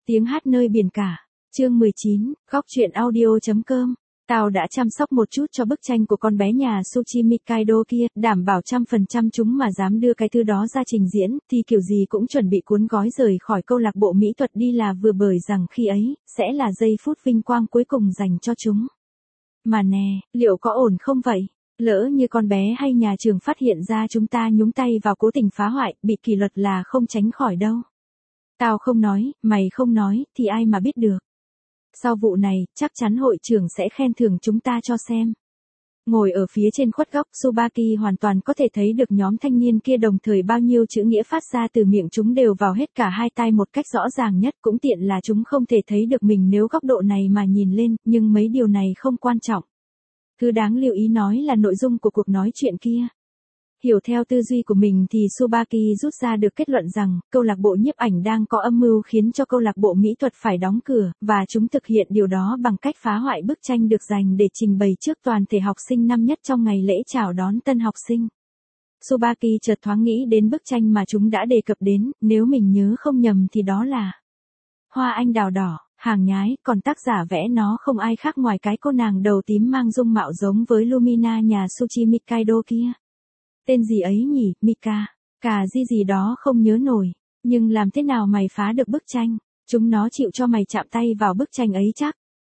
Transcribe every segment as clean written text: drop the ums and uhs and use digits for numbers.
Tiếng hát nơi biển cả. Chương 19, góc truyện audio.com. Tao đã chăm sóc một chút cho bức tranh của con bé nhà Tsuchi Mikaido kia, đảm bảo 100% chúng mà dám đưa cái thứ đó ra trình diễn, thì kiểu gì cũng chuẩn bị cuốn gói rời khỏi câu lạc bộ mỹ thuật đi là vừa, bởi rằng khi ấy, sẽ là giây phút vinh quang cuối cùng dành cho chúng. Mà nè, liệu có ổn không vậy? Lỡ như con bé hay nhà trường phát hiện ra chúng ta nhúng tay vào cố tình phá hoại, bị kỷ luật là không tránh khỏi đâu. Tao không nói, mày không nói, thì ai mà biết được. Sau vụ này, chắc chắn hội trưởng sẽ khen thưởng chúng ta cho xem. Ngồi ở phía trên khuất góc, Tsubaki hoàn toàn có thể thấy được nhóm thanh niên kia, đồng thời bao nhiêu chữ nghĩa phát ra từ miệng chúng đều vào hết cả hai tai một cách rõ ràng nhất, cũng tiện là chúng không thể thấy được mình nếu góc độ này mà nhìn lên, nhưng mấy điều này không quan trọng. Thứ đáng lưu ý nói là nội dung của cuộc nói chuyện kia. Hiểu theo tư duy của mình thì Tsubaki rút ra được kết luận rằng, câu lạc bộ nhiếp ảnh đang có âm mưu khiến cho câu lạc bộ mỹ thuật phải đóng cửa, và chúng thực hiện điều đó bằng cách phá hoại bức tranh được dành để trình bày trước toàn thể học sinh năm nhất trong ngày lễ chào đón tân học sinh. Tsubaki chợt thoáng nghĩ đến bức tranh mà chúng đã đề cập đến, nếu mình nhớ không nhầm thì đó là Hoa anh đào đỏ. Hàng nhái, còn tác giả vẽ nó không ai khác ngoài cái cô nàng đầu tím mang dung mạo giống với Lumina nhà Tsuchi Mikaido kia. Tên gì ấy nhỉ, Mika? Cả gì đó không nhớ nổi. Nhưng làm thế nào mày phá được bức tranh? Chúng nó chịu cho mày chạm tay vào bức tranh ấy chắc.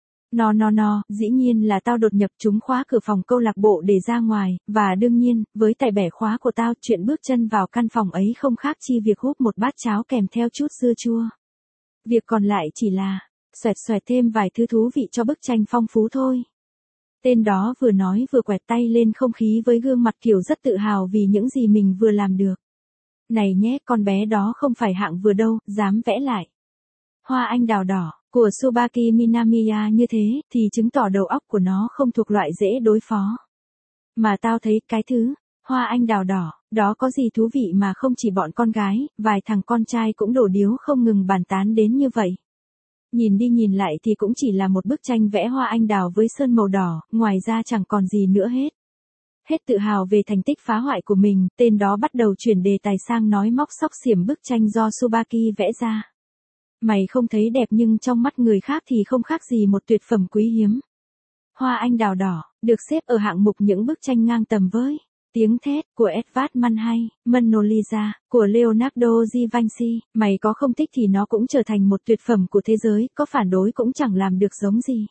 Dĩ nhiên là tao đột nhập chúng khóa cửa phòng câu lạc bộ để ra ngoài, và đương nhiên, với tài bẻ khóa của tao, chuyện bước chân vào căn phòng ấy không khác chi việc húp một bát cháo kèm theo chút dưa chua. Việc còn lại chỉ là xoẹt thêm vài thứ thú vị cho bức tranh phong phú thôi. Tên đó vừa nói vừa quẹt tay lên không khí với gương mặt kiểu rất tự hào vì những gì mình vừa làm được. Này nhé, con bé đó không phải hạng vừa đâu, dám vẽ lại hoa anh đào đỏ của Tsubaki Minamiya như thế, thì chứng tỏ đầu óc của nó không thuộc loại dễ đối phó. Mà tao thấy cái thứ hoa anh đào đỏ đó có gì thú vị mà không chỉ bọn con gái, vài thằng con trai cũng đổ điếu không ngừng bàn tán đến như vậy. Nhìn đi nhìn lại thì cũng chỉ là một bức tranh vẽ hoa anh đào với sơn màu đỏ, ngoài ra chẳng còn gì nữa hết. Hết tự hào về thành tích phá hoại của mình, tên đó bắt đầu chuyển đề tài sang nói móc xóc xiểm bức tranh do Tsubaki vẽ ra. Mày không thấy đẹp nhưng trong mắt người khác thì không khác gì một tuyệt phẩm quý hiếm. Hoa anh đào đỏ, được xếp ở hạng mục những bức tranh ngang tầm với Tiếng thét của Edvard Munch hay Mona Lisa của Leonardo da Vinci, mày có không thích thì nó cũng trở thành một tuyệt phẩm của thế giới, có phản đối cũng chẳng làm được giống gì.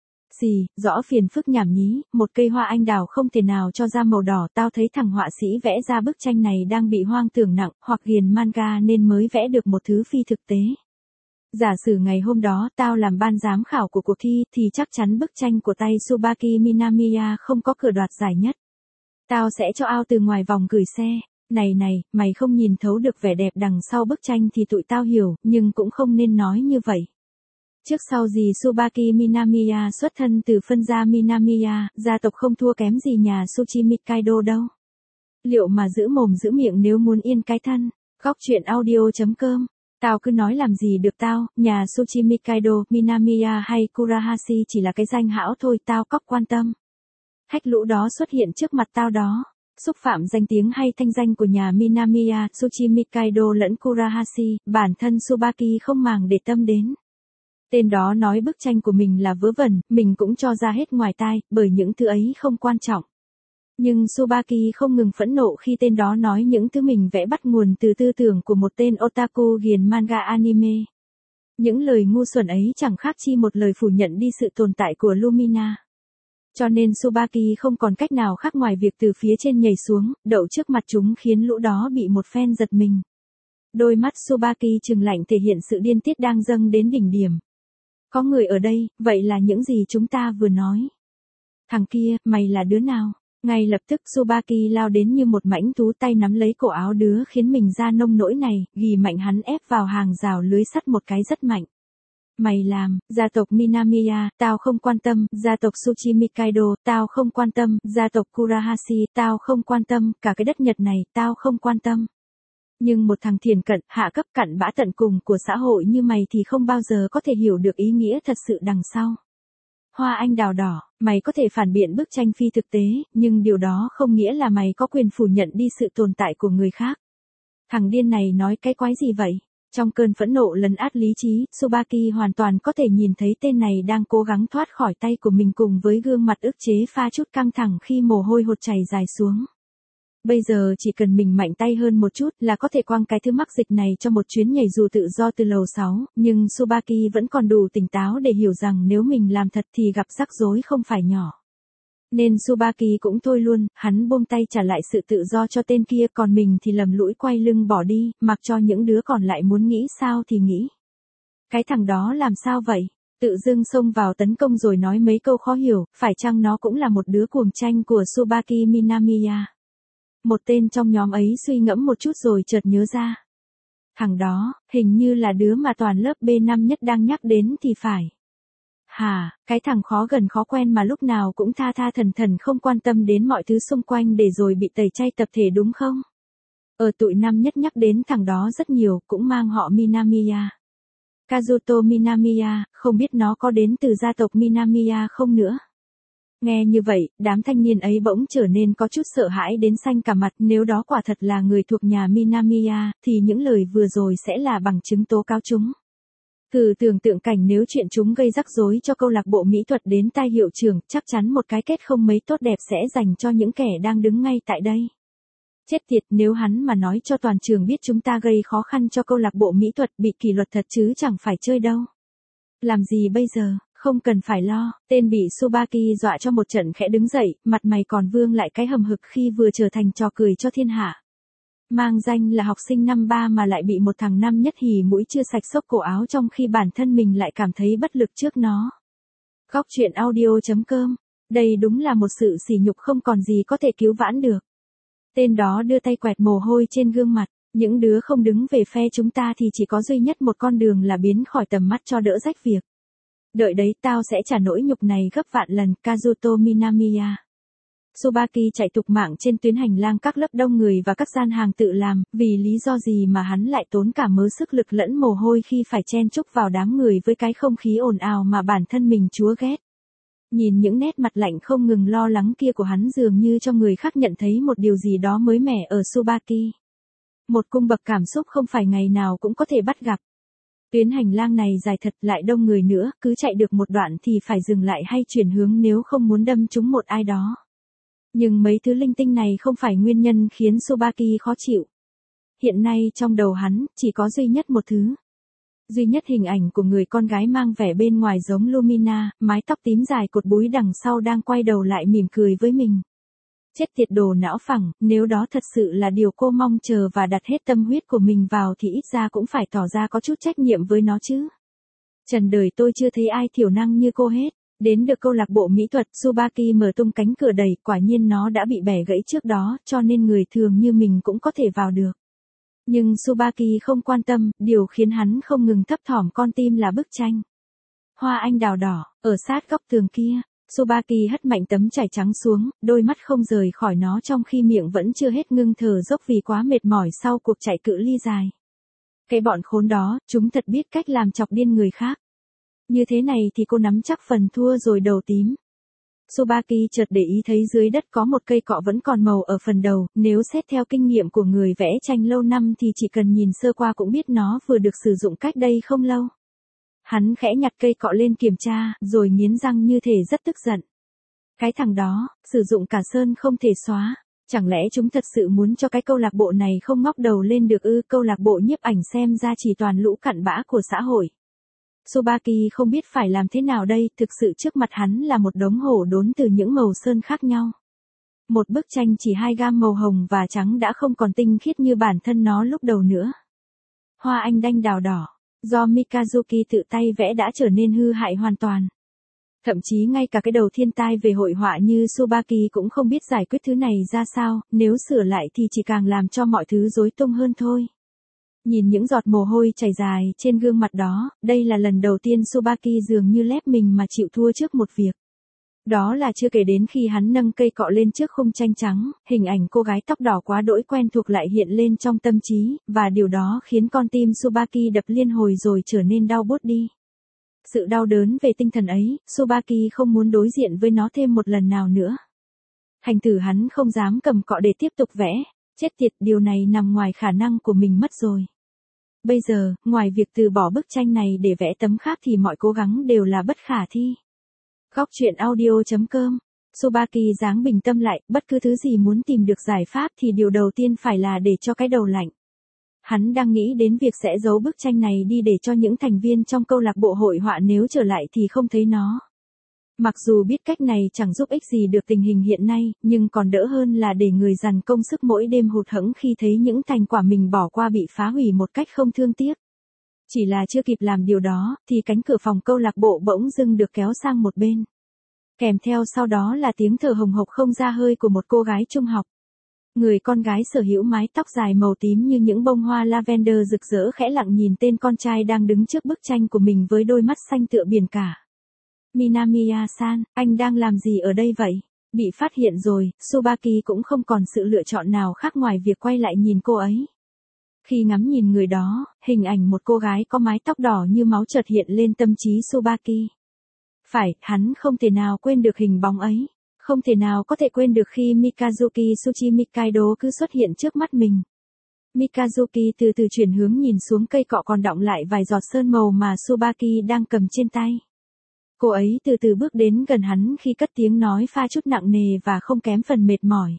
Rõ phiền phức nhảm nhí, một cây hoa anh đào không thể nào cho ra màu đỏ, tao thấy thằng họa sĩ vẽ ra bức tranh này đang bị hoang tưởng nặng, hoặc ghiền manga nên mới vẽ được một thứ phi thực tế. Giả sử ngày hôm đó tao làm ban giám khảo của cuộc thi thì chắc chắn bức tranh của tay Tsubaki Minamiya không có cửa đoạt giải nhất. Tao sẽ cho ao từ ngoài vòng gửi xe. Này, mày không nhìn thấu được vẻ đẹp đằng sau bức tranh thì tụi tao hiểu, nhưng cũng không nên nói như vậy. Trước sau gì Tsubaki Minamiya xuất thân từ phân gia Minamiya, gia tộc không thua kém gì nhà Tsuchi Mikaido đâu. Liệu mà giữ mồm giữ miệng nếu muốn yên cái thân. Góc truyện audio.com. Tao cứ nói làm gì được tao, nhà Tsuchi Mikaido, Minamiya hay Kurahashi chỉ là cái danh hão thôi, tao cóc quan tâm. Hách lũ đó xuất hiện trước mặt tao đó, xúc phạm danh tiếng hay thanh danh của nhà Minamiya, Tsuchi Mikaido lẫn Kurahashi, bản thân Tsubaki không màng để tâm đến. Tên đó nói bức tranh của mình là vớ vẩn, mình cũng cho ra hết ngoài tai, bởi những thứ ấy không quan trọng. Nhưng Tsubaki không ngừng phẫn nộ khi tên đó nói những thứ mình vẽ bắt nguồn từ tư tưởng của một tên otaku ghiền manga anime. Những lời ngu xuẩn ấy chẳng khác chi một lời phủ nhận đi sự tồn tại của Lumina. Cho nên Tsubaki không còn cách nào khác ngoài việc từ phía trên nhảy xuống, đậu trước mặt chúng, khiến lũ đó bị một phen giật mình. Đôi mắt Tsubaki trừng lạnh thể hiện sự điên tiết đang dâng đến đỉnh điểm. Có người ở đây, vậy là những gì chúng ta vừa nói. Thằng kia, mày là đứa nào? Ngay lập tức Tsubaki lao đến như một mãnh thú, tay nắm lấy cổ áo đứa khiến mình ra nông nỗi này, ghi mạnh hắn ép vào hàng rào lưới sắt một cái rất mạnh. Mày làm, gia tộc Minamiya, tao không quan tâm, gia tộc Tsuchi Mikaido, tao không quan tâm, gia tộc Kurahashi, tao không quan tâm, cả cái đất Nhật này, tao không quan tâm. Nhưng một thằng thiền cận, hạ cấp cặn bã tận cùng của xã hội như mày thì không bao giờ có thể hiểu được ý nghĩa thật sự đằng sau. Hoa anh đào đỏ, mày có thể phản biện bức tranh phi thực tế, nhưng điều đó không nghĩa là mày có quyền phủ nhận đi sự tồn tại của người khác. Thằng điên này nói cái quái gì vậy? Trong cơn phẫn nộ lấn át lý trí, Tsubaki hoàn toàn có thể nhìn thấy tên này đang cố gắng thoát khỏi tay của mình cùng với gương mặt ức chế pha chút căng thẳng khi mồ hôi hột chảy dài xuống. Bây giờ chỉ cần mình mạnh tay hơn một chút là có thể quăng cái thứ mắc dịch này cho một chuyến nhảy dù tự do từ lầu 6, nhưng Tsubaki vẫn còn đủ tỉnh táo để hiểu rằng nếu mình làm thật thì gặp rắc rối không phải nhỏ. Nên Tsubaki cũng thôi luôn, hắn buông tay trả lại sự tự do cho tên kia, còn mình thì lầm lũi quay lưng bỏ đi, mặc cho những đứa còn lại muốn nghĩ sao thì nghĩ. Cái thằng đó làm sao vậy? Tự dưng xông vào tấn công rồi nói mấy câu khó hiểu, phải chăng nó cũng là một đứa cuồng tranh của Tsubaki Minamiya? Một tên trong nhóm ấy suy ngẫm một chút rồi chợt nhớ ra. Thằng đó, hình như là đứa mà toàn lớp B5 nhất đang nhắc đến thì phải. Hả, cái thằng khó gần khó quen mà lúc nào cũng tha tha thần thần không quan tâm đến mọi thứ xung quanh để rồi bị tẩy chay tập thể đúng không? Ở tụi năm nhất nhắc đến thằng đó rất nhiều, cũng mang họ Minamiya. Kazuto Minamiya, không biết nó có đến từ gia tộc Minamiya không nữa? Nghe như vậy, đám thanh niên ấy bỗng trở nên có chút sợ hãi đến xanh cả mặt, nếu đó quả thật là người thuộc nhà Minamiya, thì những lời vừa rồi sẽ là bằng chứng tố cáo chúng. Thử tưởng tượng cảnh nếu chuyện chúng gây rắc rối cho câu lạc bộ mỹ thuật đến tai hiệu trưởng, chắc chắn một cái kết không mấy tốt đẹp sẽ dành cho những kẻ đang đứng ngay tại đây. Chết tiệt, nếu hắn mà nói cho toàn trường biết chúng ta gây khó khăn cho câu lạc bộ mỹ thuật bị kỷ luật thật chứ chẳng phải chơi đâu. Làm gì bây giờ, không cần phải lo, tên bị Tsubaki dọa cho một trận khẽ đứng dậy, mặt mày còn vương lại cái hầm hực khi vừa trở thành trò cười cho thiên hạ. Mang danh là học sinh năm 3 mà lại bị một thằng năm nhất hì mũi chưa sạch xốc cổ áo trong khi bản thân mình lại cảm thấy bất lực trước nó. Góc truyện audio.com. Đây đúng là một sự sỉ nhục không còn gì có thể cứu vãn được. Tên đó đưa tay quẹt mồ hôi trên gương mặt. Những đứa không đứng về phe chúng ta thì chỉ có duy nhất một con đường là biến khỏi tầm mắt cho đỡ rách việc. Đợi đấy, tao sẽ trả nỗi nhục này gấp vạn lần, Kazuto Minamiya. Tsubaki chạy tục mạng trên tuyến hành lang các lớp đông người và các gian hàng tự làm, vì lý do gì mà hắn lại tốn cả mớ sức lực lẫn mồ hôi khi phải chen chúc vào đám người với cái không khí ồn ào mà bản thân mình chúa ghét. Nhìn những nét mặt lạnh không ngừng lo lắng kia của hắn dường như cho người khác nhận thấy một điều gì đó mới mẻ ở Tsubaki. Một cung bậc cảm xúc không phải ngày nào cũng có thể bắt gặp. Tuyến hành lang này dài thật lại đông người nữa, cứ chạy được một đoạn thì phải dừng lại hay chuyển hướng nếu không muốn đâm trúng một ai đó. Nhưng mấy thứ linh tinh này không phải nguyên nhân khiến Tsubaki khó chịu. Hiện nay trong đầu hắn, chỉ có duy nhất một thứ. Duy nhất hình ảnh của người con gái mang vẻ bên ngoài giống Lumina, mái tóc tím dài cột búi đằng sau đang quay đầu lại mỉm cười với mình. Chết tiệt đồ não phẳng, nếu đó thật sự là điều cô mong chờ và đặt hết tâm huyết của mình vào thì ít ra cũng phải tỏ ra có chút trách nhiệm với nó chứ. Trần đời tôi chưa thấy ai thiểu năng như cô hết. Đến được câu lạc bộ mỹ thuật, Tsubaki mở tung cánh cửa đẩy, quả nhiên nó đã bị bẻ gãy trước đó, cho nên người thường như mình cũng có thể vào được. Nhưng Tsubaki không quan tâm, điều khiến hắn không ngừng thấp thỏm con tim là bức tranh. Hoa anh đào đỏ, ở sát góc tường kia, Tsubaki hất mạnh tấm trải trắng xuống, đôi mắt không rời khỏi nó trong khi miệng vẫn chưa hết ngưng thở dốc vì quá mệt mỏi sau cuộc chạy cự ly dài. Cái bọn khốn đó, chúng thật biết cách làm chọc điên người khác. Như thế này thì cô nắm chắc phần thua rồi đầu tím. Tsubaki chợt để ý thấy dưới đất có một cây cọ vẫn còn màu ở phần đầu, nếu xét theo kinh nghiệm của người vẽ tranh lâu năm thì chỉ cần nhìn sơ qua cũng biết nó vừa được sử dụng cách đây không lâu. Hắn khẽ nhặt cây cọ lên kiểm tra, rồi nghiến răng như thể rất tức giận. Cái thằng đó, sử dụng cả sơn không thể xóa. Chẳng lẽ chúng thật sự muốn cho cái câu lạc bộ này không ngóc đầu lên được ư? Câu lạc bộ nhiếp ảnh xem ra chỉ toàn lũ cặn bã của xã hội. Tsubaki không biết phải làm thế nào đây, thực sự trước mặt hắn là một đống hổ đốn từ những màu sơn khác nhau. Một bức tranh chỉ 2 gam màu hồng và trắng đã không còn tinh khiết như bản thân nó lúc đầu nữa. Hoa anh đanh đào đỏ, do Mikazuki tự tay vẽ đã trở nên hư hại hoàn toàn. Thậm chí ngay cả cái đầu thiên tai về hội họa như Tsubaki cũng không biết giải quyết thứ này ra sao, nếu sửa lại thì chỉ càng làm cho mọi thứ rối tung hơn thôi. Nhìn những giọt mồ hôi chảy dài trên gương mặt đó, đây là lần đầu tiên Tsubaki dường như lép mình mà chịu thua trước một việc. Đó là chưa kể đến khi hắn nâng cây cọ lên trước khung tranh trắng, hình ảnh cô gái tóc đỏ quá đỗi quen thuộc lại hiện lên trong tâm trí, và điều đó khiến con tim Tsubaki đập liên hồi rồi trở nên đau buốt đi. Sự đau đớn về tinh thần ấy, Tsubaki không muốn đối diện với nó thêm một lần nào nữa. Thành thử hắn không dám cầm cọ để tiếp tục vẽ. Chết tiệt, điều này nằm ngoài khả năng của mình mất rồi. Bây giờ, ngoài việc từ bỏ bức tranh này để vẽ tấm khác thì mọi cố gắng đều là bất khả thi. Góc truyện audio.com. Tsubaki dáng bình tâm lại, bất cứ thứ gì muốn tìm được giải pháp thì điều đầu tiên phải là để cho cái đầu lạnh. Hắn đang nghĩ đến việc sẽ giấu bức tranh này đi để cho những thành viên trong câu lạc bộ hội họa nếu trở lại thì không thấy nó. Mặc dù biết cách này chẳng giúp ích gì được tình hình hiện nay, nhưng còn đỡ hơn là để người dằn công sức mỗi đêm hụt hẫng khi thấy những thành quả mình bỏ qua bị phá hủy một cách không thương tiếc. Chỉ là chưa kịp làm điều đó, thì cánh cửa phòng câu lạc bộ bỗng dưng được kéo sang một bên. Kèm theo sau đó là tiếng thở hồng hộc không ra hơi của một cô gái trung học. Người con gái sở hữu mái tóc dài màu tím như những bông hoa lavender rực rỡ khẽ lặng nhìn tên con trai đang đứng trước bức tranh của mình với đôi mắt xanh tựa biển cả. Minamiya-san, anh đang làm gì ở đây vậy? Bị phát hiện rồi, Tsubaki cũng không còn sự lựa chọn nào khác ngoài việc quay lại nhìn cô ấy. Khi ngắm nhìn người đó, hình ảnh một cô gái có mái tóc đỏ như máu chợt hiện lên tâm trí Tsubaki. Phải, hắn không thể nào quên được hình bóng ấy. Không thể nào có thể quên được khi Mikazuki Tsuchimikaido cứ xuất hiện trước mắt mình. Mikazuki từ từ chuyển hướng nhìn xuống cây cọ còn đọng lại vài giọt sơn màu mà Tsubaki đang cầm trên tay. Cô ấy từ từ bước đến gần hắn khi cất tiếng nói pha chút nặng nề và không kém phần mệt mỏi.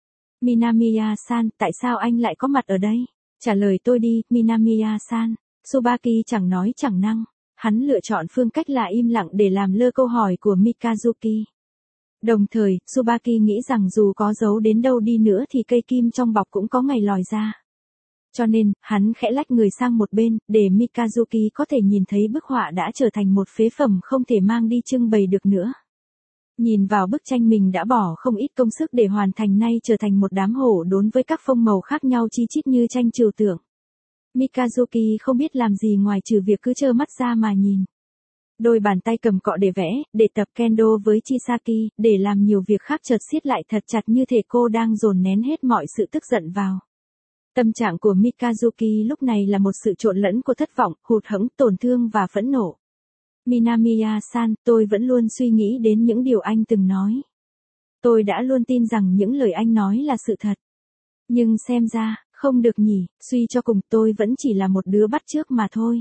Minamiya-san, tại sao anh lại có mặt ở đây? Trả lời tôi đi, Minamiya-san. Tsubaki chẳng nói chẳng năng. Hắn lựa chọn phương cách là im lặng để làm lơ câu hỏi của Mikazuki. Đồng thời, Tsubaki nghĩ rằng dù có giấu đến đâu đi nữa thì cây kim trong bọc cũng có ngày lòi ra. Cho nên, hắn khẽ lách người sang một bên, để Mikazuki có thể nhìn thấy bức họa đã trở thành một phế phẩm không thể mang đi trưng bày được nữa. Nhìn vào bức tranh mình đã bỏ không ít công sức để hoàn thành nay trở thành một đám hổ đốn với các phông màu khác nhau chi chít như tranh trừu tượng. Mikazuki không biết làm gì ngoài trừ việc cứ trơ mắt ra mà nhìn. Đôi bàn tay cầm cọ để vẽ, để tập kendo với Chisaki, để làm nhiều việc khác chợt siết lại thật chặt như thể cô đang dồn nén hết mọi sự tức giận vào. Tâm trạng của Mikazuki lúc này là một sự trộn lẫn của thất vọng, hụt hẫng, tổn thương và phẫn nộ. Minamiya-san, tôi vẫn luôn suy nghĩ đến những điều anh từng nói. Tôi đã luôn tin rằng những lời anh nói là sự thật. Nhưng xem ra, không được nhỉ, suy cho cùng tôi vẫn chỉ là một đứa bắt chước mà thôi.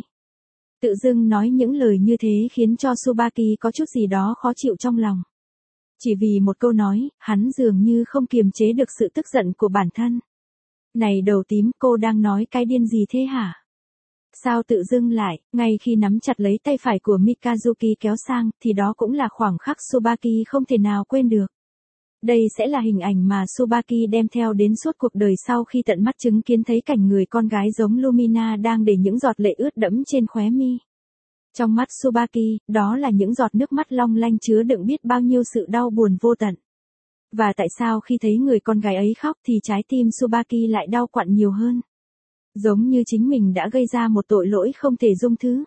Tự dưng nói những lời như thế khiến cho Tsubaki có chút gì đó khó chịu trong lòng. Chỉ vì một câu nói, hắn dường như không kiềm chế được sự tức giận của bản thân. Này đầu tím, cô đang nói cái điên gì thế hả? Sao tự dưng lại, ngay khi nắm chặt lấy tay phải của Mikazuki kéo sang, thì đó cũng là khoảng khắc Tsubaki không thể nào quên được. Đây sẽ là hình ảnh mà Tsubaki đem theo đến suốt cuộc đời sau khi tận mắt chứng kiến thấy cảnh người con gái giống Lumina đang để những giọt lệ ướt đẫm trên khóe mi. Trong mắt Tsubaki, đó là những giọt nước mắt long lanh chứa đựng biết bao nhiêu sự đau buồn vô tận. Và tại sao khi thấy người con gái ấy khóc thì trái tim Tsubaki lại đau quặn nhiều hơn? Giống như chính mình đã gây ra một tội lỗi không thể dung thứ.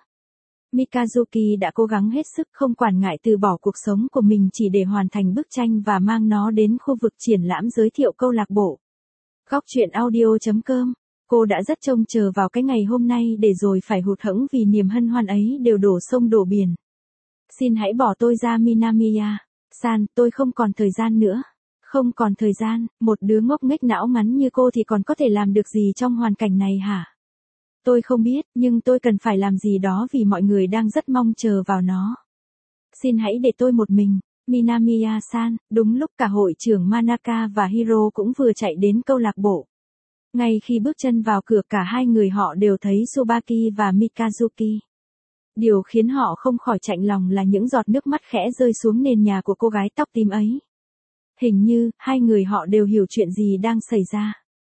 Mikazuki đã cố gắng hết sức không quản ngại từ bỏ cuộc sống của mình chỉ để hoàn thành bức tranh và mang nó đến khu vực triển lãm giới thiệu câu lạc bộ. Góc truyện audio.com. Cô đã rất trông chờ vào cái ngày hôm nay để rồi phải hụt hẫng vì niềm hân hoan ấy đều đổ sông đổ biển. Xin hãy bỏ tôi ra Minamiya-san, tôi không còn thời gian nữa. Không còn thời gian, một đứa ngốc nghếch não ngắn như cô thì còn có thể làm được gì trong hoàn cảnh này hả? Tôi không biết, nhưng tôi cần phải làm gì đó vì mọi người đang rất mong chờ vào nó. Xin hãy để tôi một mình. Minamiya-san, đúng lúc cả hội trưởng Manaka và Hiro cũng vừa chạy đến câu lạc bộ. Ngay khi bước chân vào cửa cả hai người họ đều thấy Tsubaki và Mikazuki. Điều khiến họ không khỏi chạnh lòng là những giọt nước mắt khẽ rơi xuống nền nhà của cô gái tóc tím ấy. Hình như, hai người họ đều hiểu chuyện gì đang xảy ra.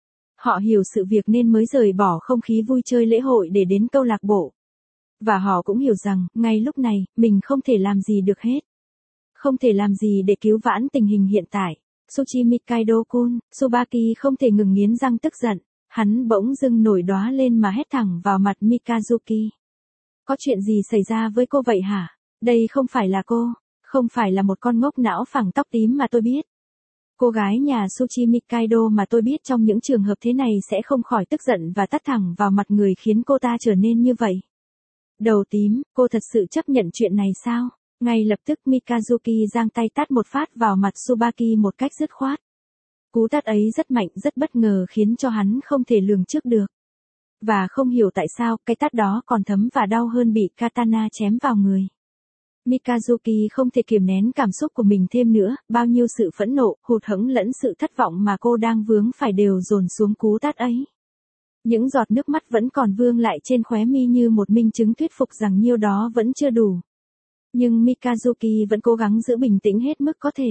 Họ hiểu sự việc nên mới rời bỏ không khí vui chơi lễ hội để đến câu lạc bộ. Và họ cũng hiểu rằng, ngay lúc này, mình không thể làm gì được hết. Không thể làm gì để cứu vãn tình hình hiện tại. Tsuchimikaido-kun, Tsubaki không thể ngừng nghiến răng tức giận. Hắn bỗng dưng nổi đóa lên mà hét thẳng vào mặt Mikazuki. Có chuyện gì xảy ra với cô vậy hả? Đây không phải là cô. Không phải là một con ngốc não phẳng tóc tím mà tôi biết. Cô gái nhà Tsuchimikaido mà tôi biết trong những trường hợp thế này sẽ không khỏi tức giận và tát thẳng vào mặt người khiến cô ta trở nên như vậy. Đầu tím, cô thật sự chấp nhận chuyện này sao? Ngay lập tức Mikazuki giang tay tát một phát vào mặt Tsubaki một cách dứt khoát. Cú tát ấy rất mạnh rất bất ngờ khiến cho hắn không thể lường trước được. Và không hiểu tại sao, cái tát đó còn thấm và đau hơn bị katana chém vào người. Mikazuki không thể kiềm nén cảm xúc của mình thêm nữa, bao nhiêu sự phẫn nộ, hụt hẫng lẫn sự thất vọng mà cô đang vướng phải đều dồn xuống cú tát ấy. Những giọt nước mắt vẫn còn vương lại trên khóe mi như một minh chứng thuyết phục rằng nhiêu đó vẫn chưa đủ. Nhưng Mikazuki vẫn cố gắng giữ bình tĩnh hết mức có thể.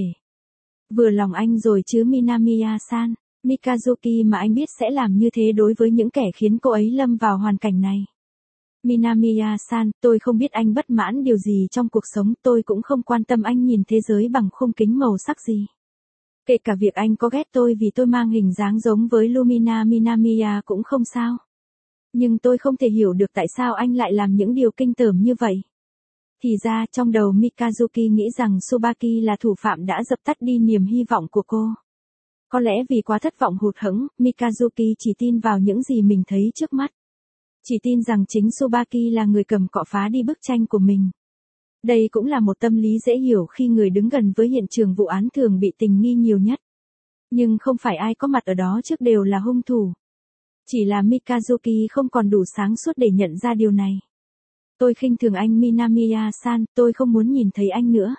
Vừa lòng anh rồi chứ Minamiya-san, Mikazuki mà anh biết sẽ làm như thế đối với những kẻ khiến cô ấy lâm vào hoàn cảnh này. Minamiya-san, tôi không biết anh bất mãn điều gì trong cuộc sống, tôi cũng không quan tâm anh nhìn thế giới bằng khung kính màu sắc gì. Kể cả việc anh có ghét tôi vì tôi mang hình dáng giống với Lumina Minamiya cũng không sao. Nhưng tôi không thể hiểu được tại sao anh lại làm những điều kinh tởm như vậy. Thì ra trong đầu Mikazuki nghĩ rằng Tsubaki là thủ phạm đã dập tắt đi niềm hy vọng của cô. Có lẽ vì quá thất vọng hụt hẫng, Mikazuki chỉ tin vào những gì mình thấy trước mắt. Chỉ tin rằng chính Tsubaki là người cầm cọ phá đi bức tranh của mình. Đây cũng là một tâm lý dễ hiểu khi người đứng gần với hiện trường vụ án thường bị tình nghi nhiều nhất. Nhưng không phải ai có mặt ở đó trước đều là hung thủ. Chỉ là Mikazuki không còn đủ sáng suốt để nhận ra điều này. Tôi khinh thường anh Minamiya-san, tôi không muốn nhìn thấy anh nữa.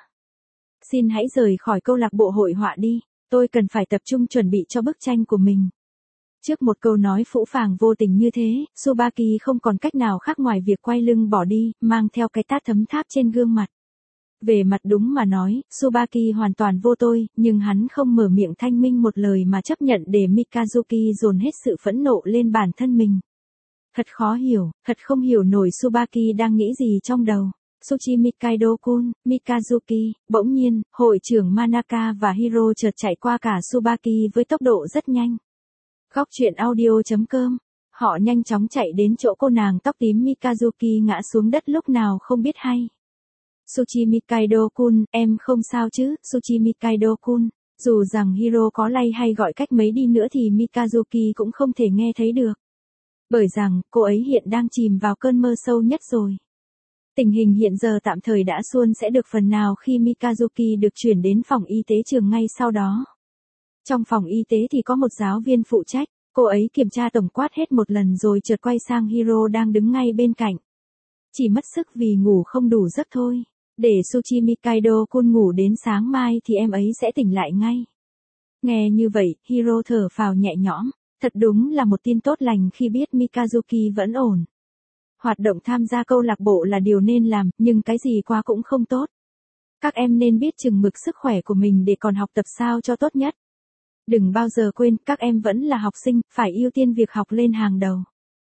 Xin hãy rời khỏi câu lạc bộ hội họa đi, tôi cần phải tập trung chuẩn bị cho bức tranh của mình. Trước một câu nói phũ phàng vô tình như thế, Tsubaki không còn cách nào khác ngoài việc quay lưng bỏ đi, mang theo cái tát thấm tháp trên gương mặt. Về mặt đúng mà nói, Tsubaki hoàn toàn vô tôi, nhưng hắn không mở miệng thanh minh một lời mà chấp nhận để Mikazuki dồn hết sự phẫn nộ lên bản thân mình. Thật khó hiểu, thật không hiểu nổi Tsubaki đang nghĩ gì trong đầu. Tsuchimi Kaido-kun, Mikazuki, bỗng nhiên, hội trưởng Manaka và Hiro chợt chạy qua cả Tsubaki với tốc độ rất nhanh. Góc truyện audio.com. Họ nhanh chóng chạy đến chỗ cô nàng tóc tím Mikazuki ngã xuống đất lúc nào không biết hay. Tsuchimi Kaido-kun, em không sao chứ, Tsuchimi Kaido-kun. Dù rằng Hiro có lay hay gọi cách mấy đi nữa thì Mikazuki cũng không thể nghe thấy được. Bởi rằng, cô ấy hiện đang chìm vào cơn mơ sâu nhất rồi. Tình hình hiện giờ tạm thời đã suôn sẽ được phần nào khi Mikazuki được chuyển đến phòng y tế trường ngay sau đó. Trong phòng y tế thì có một giáo viên phụ trách, cô ấy kiểm tra tổng quát hết một lần rồi chợt quay sang Hiro đang đứng ngay bên cạnh. Chỉ mất sức vì ngủ không đủ giấc thôi. Để Tsuchimi Kaido-kun ngủ đến sáng mai thì em ấy sẽ tỉnh lại ngay. Nghe như vậy, Hiro thở phào nhẹ nhõm. Thật đúng là một tin tốt lành khi biết Mikazuki vẫn ổn. Hoạt động tham gia câu lạc bộ là điều nên làm, nhưng cái gì quá cũng không tốt. Các em nên biết chừng mực sức khỏe của mình để còn học tập sao cho tốt nhất. Đừng bao giờ quên, các em vẫn là học sinh, phải ưu tiên việc học lên hàng đầu.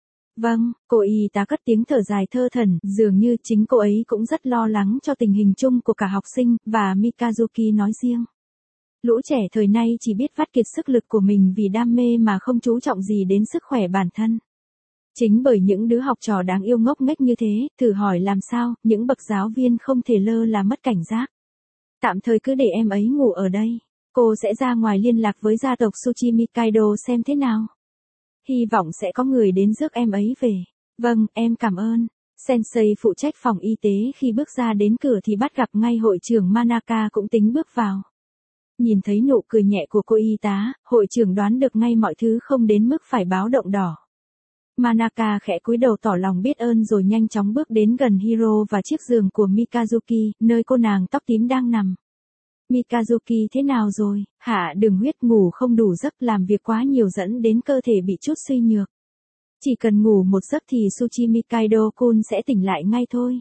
Vâng, cô y tá cất tiếng thở dài thơ thẩn, dường như chính cô ấy cũng rất lo lắng cho tình hình chung của cả học sinh, và Mikazuki nói riêng. Lũ trẻ thời nay chỉ biết vắt kiệt sức lực của mình vì đam mê mà không chú trọng gì đến sức khỏe bản thân. Chính bởi những đứa học trò đáng yêu ngốc nghếch như thế, thử hỏi làm sao, những bậc giáo viên không thể lơ là mất cảnh giác. Tạm thời cứ để em ấy ngủ ở đây. Cô sẽ ra ngoài liên lạc với gia tộc Tsuchimi Kaido xem thế nào. Hy vọng sẽ có người đến rước em ấy về. Vâng, em cảm ơn. Sensei phụ trách phòng y tế khi bước ra đến cửa thì bắt gặp ngay hội trưởng Manaka cũng tính bước vào. Nhìn thấy nụ cười nhẹ của cô y tá, hội trưởng đoán được ngay mọi thứ không đến mức phải báo động đỏ. Manaka khẽ cúi đầu tỏ lòng biết ơn rồi nhanh chóng bước đến gần Hiro và chiếc giường của Mikazuki, nơi cô nàng tóc tím đang nằm. Mikazuki thế nào rồi, hạ đường huyết ngủ không đủ giấc làm việc quá nhiều dẫn đến cơ thể bị chút suy nhược. Chỉ cần ngủ một giấc thì Tsuchimi Kaido-kun sẽ tỉnh lại ngay thôi.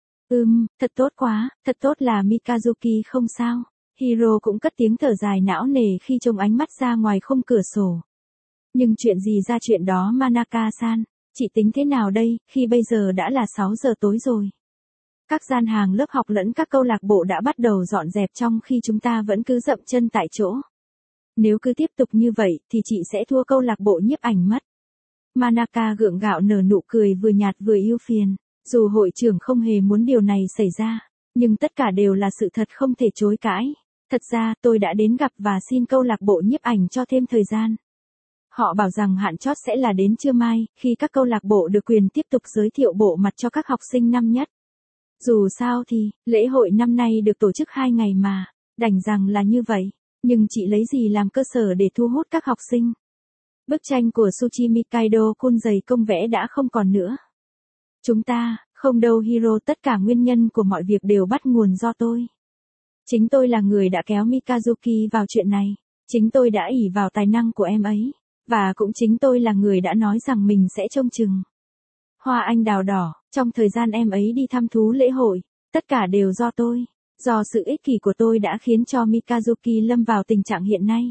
Thật tốt quá, thật tốt là Mikazuki không sao. Hiro cũng cất tiếng thở dài não nề khi trông ánh mắt ra ngoài khung cửa sổ. Nhưng chuyện gì ra chuyện đó Manaka-san, chị tính thế nào đây, khi bây giờ đã là 6 giờ tối rồi. Các gian hàng lớp học lẫn các câu lạc bộ đã bắt đầu dọn dẹp trong khi chúng ta vẫn cứ dậm chân tại chỗ. Nếu cứ tiếp tục như vậy thì chị sẽ thua câu lạc bộ nhiếp ảnh mất. Manaka gượng gạo nở nụ cười vừa nhạt vừa ưu phiền. Dù hội trưởng không hề muốn điều này xảy ra, nhưng tất cả đều là sự thật không thể chối cãi. Thật ra tôi đã đến gặp và xin câu lạc bộ nhiếp ảnh cho thêm thời gian. Họ bảo rằng hạn chót sẽ là đến trưa mai, khi các câu lạc bộ được quyền tiếp tục giới thiệu bộ mặt cho các học sinh năm nhất. Dù sao thì, lễ hội năm nay được tổ chức 2 ngày mà, đành rằng là như vậy, nhưng chị lấy gì làm cơ sở để thu hút các học sinh? Bức tranh của Tsuchi Mikado-kun dày công vẽ đã không còn nữa. Chúng ta, không đâu Hiro, tất cả nguyên nhân của mọi việc đều bắt nguồn do tôi. Chính tôi là người đã kéo Mikazuki vào chuyện này. Chính tôi đã ỷ vào tài năng của em ấy. Và cũng chính tôi là người đã nói rằng mình sẽ trông chừng hoa anh đào đỏ, trong thời gian em ấy đi thăm thú lễ hội. Tất cả đều do tôi. Do sự ích kỷ của tôi đã khiến cho Mikazuki lâm vào tình trạng hiện nay.